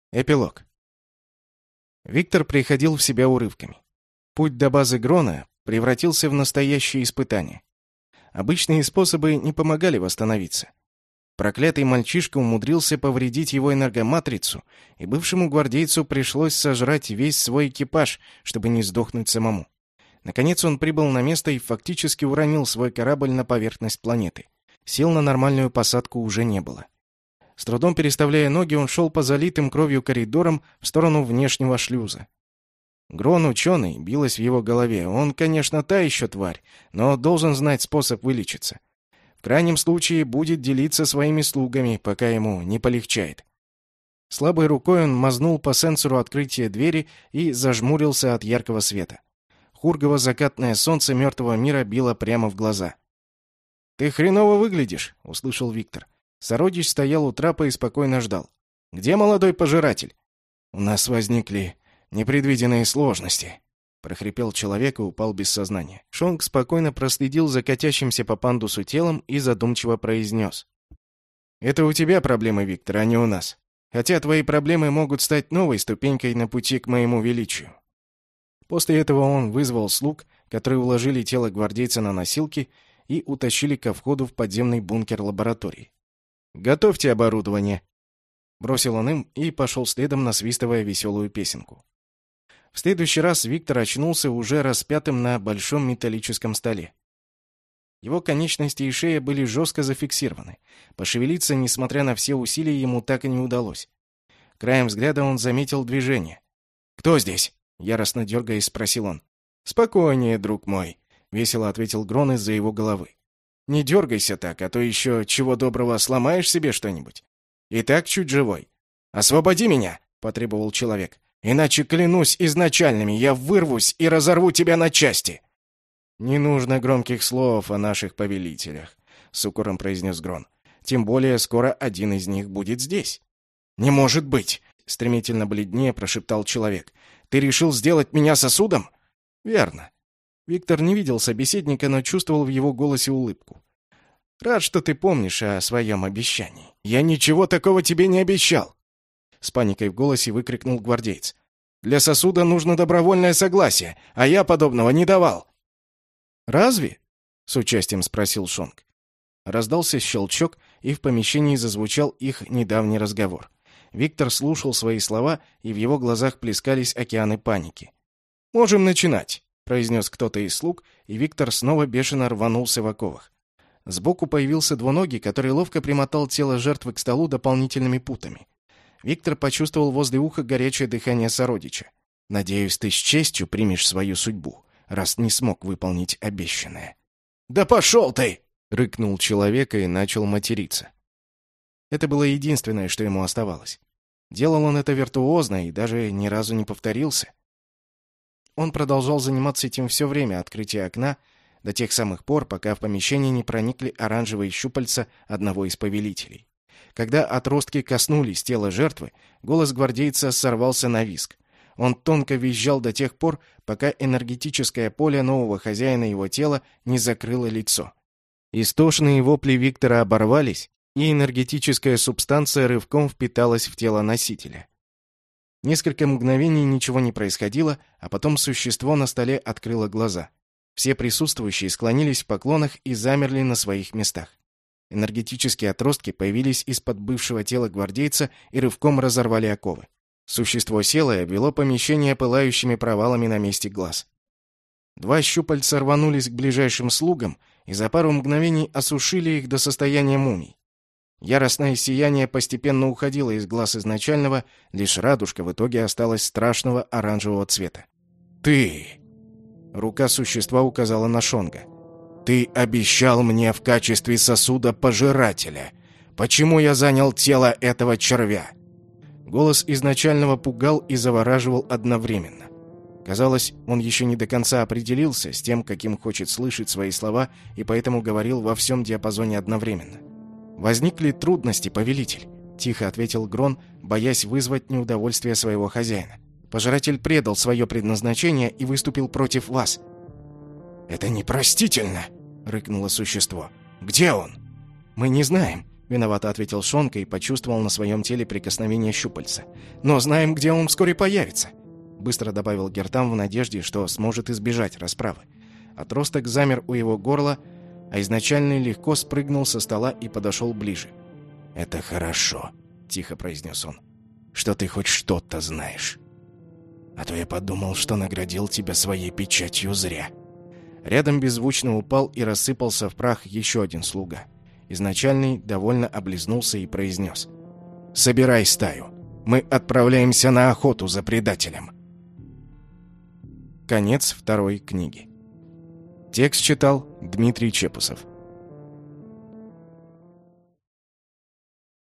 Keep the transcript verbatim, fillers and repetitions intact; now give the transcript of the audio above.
Эпилог. Виктор приходил в себя урывками. Путь до базы Грона превратился в настоящее испытание. Обычные способы не помогали восстановиться. Проклятый мальчишка умудрился повредить его энергоматрицу, и бывшему гвардейцу пришлось сожрать весь свой экипаж, чтобы не сдохнуть самому. Наконец он прибыл на место и фактически уронил свой корабль на поверхность планеты. Сил на нормальную посадку уже не было. С трудом переставляя ноги, он шел по залитым кровью коридорам в сторону внешнего шлюза. Грон, ученый, билось в его голове. Он, конечно, та еще тварь, но должен знать способ вылечиться. В крайнем случае будет делиться своими слугами, пока ему не полегчает. Слабой рукой он мазнул по сенсору открытия двери и зажмурился от яркого света. Хургово закатное солнце мертвого мира било прямо в глаза. «Ты хреново выглядишь», — услышал Виктор. Сородич стоял у трапа и спокойно ждал. «Где молодой пожиратель?» «У нас возникли непредвиденные сложности», — прохрипел человек и упал без сознания. Шонг спокойно проследил за катящимся по пандусу телом и задумчиво произнес. «Это у тебя проблемы, Виктор, а не у нас. Хотя твои проблемы могут стать новой ступенькой на пути к моему величию». После этого он вызвал слуг, которые уложили тело гвардейца на носилки и утащили ко входу в подземный бункер лаборатории. «Готовьте оборудование!» Бросил он им и пошел следом, насвистывая веселую песенку. В следующий раз Виктор очнулся уже распятым на большом металлическом столе. Его конечности и шея были жестко зафиксированы. Пошевелиться, несмотря на все усилия, ему так и не удалось. Краем взгляда он заметил движение. «Кто здесь?» — яростно дергаясь, спросил он. «Спокойнее, друг мой», — весело ответил Грон из-за его головы. «Не дергайся так, а то еще чего доброго сломаешь себе что-нибудь. И так чуть живой». «Освободи меня!» — потребовал человек. «Иначе, клянусь изначальными, я вырвусь и разорву тебя на части!» «Не нужно громких слов о наших повелителях», — с укором произнес Грон. «Тем более скоро один из них будет здесь». «Не может быть!» — стремительно бледнее прошептал человек. «Ты решил сделать меня сосудом?» «Верно». Виктор не видел собеседника, но чувствовал в его голосе улыбку. «Рад, что ты помнишь о своем обещании». «Я ничего такого тебе не обещал!» С паникой в голосе выкрикнул гвардеец. «Для сосуда нужно добровольное согласие, а я подобного не давал». «Разве?» — с участием спросил Шонг. Раздался щелчок, и в помещении зазвучал их недавний разговор. Виктор слушал свои слова, и в его глазах плескались океаны паники. «Можем начинать», — произнес кто-то из слуг, и Виктор снова бешено рванулся в оковах. Сбоку появился двуногий, который ловко примотал тело жертвы к столу дополнительными путами. Виктор почувствовал возле уха горячее дыхание сородича. «Надеюсь, ты с честью примешь свою судьбу, раз не смог выполнить обещанное». «Да пошел ты!» — рыкнул человек и начал материться. Это было единственное, что ему оставалось. Делал он это виртуозно и даже ни разу не повторился. Он продолжал заниматься этим все время открытия окна, до тех самых пор, пока в помещение не проникли оранжевые щупальца одного из повелителей. Когда отростки коснулись тела жертвы, голос гвардейца сорвался на визг. Он тонко визжал до тех пор, пока энергетическое поле нового хозяина его тела не закрыло лицо. Истошные вопли Виктора оборвались, и энергетическая субстанция рывком впиталась в тело носителя. Несколько мгновений ничего не происходило, а потом существо на столе открыло глаза. Все присутствующие склонились в поклонах и замерли на своих местах. Энергетические отростки появились из-под бывшего тела гвардейца и рывком разорвали оковы. Существо село и обвело помещение пылающими провалами на месте глаз. Два щупальца рванулись к ближайшим слугам и за пару мгновений осушили их до состояния мумий. Яростное сияние постепенно уходило из глаз изначального, лишь радужка в итоге осталась страшного оранжевого цвета. «Ты!» Рука существа указала на Шонга. «Ты обещал мне в качестве сосуда пожирателя. Почему я занял тело этого червя?» Голос изначального пугал и завораживал одновременно. Казалось, он еще не до конца определился с тем, каким хочет слышать свои слова, и поэтому говорил во всем диапазоне одновременно. «Возникли трудности, повелитель», — тихо ответил Грон, боясь вызвать неудовольствие своего хозяина. «Пожиратель предал свое предназначение и выступил против вас». «Это непростительно!» — рыкнуло существо. «Где он?» «Мы не знаем. — виновато ответил Шонка и почувствовал на своем теле прикосновение щупальца. «Но знаем, где он вскоре появится», — быстро добавил Гертам в надежде, что сможет избежать расправы. Отросток замер у его горла, а изначальный легко спрыгнул со стола и подошел ближе. «Это хорошо», — тихо произнес он, — «что ты хоть что-то знаешь. А то я подумал, что наградил тебя своей печатью зря». Рядом беззвучно упал и рассыпался в прах еще один слуга. Изначальный довольно облизнулся и произнес: «Собирай стаю. Мы отправляемся на охоту за предателем». Конец второй книги. Текст читал Дмитрий Чепусов.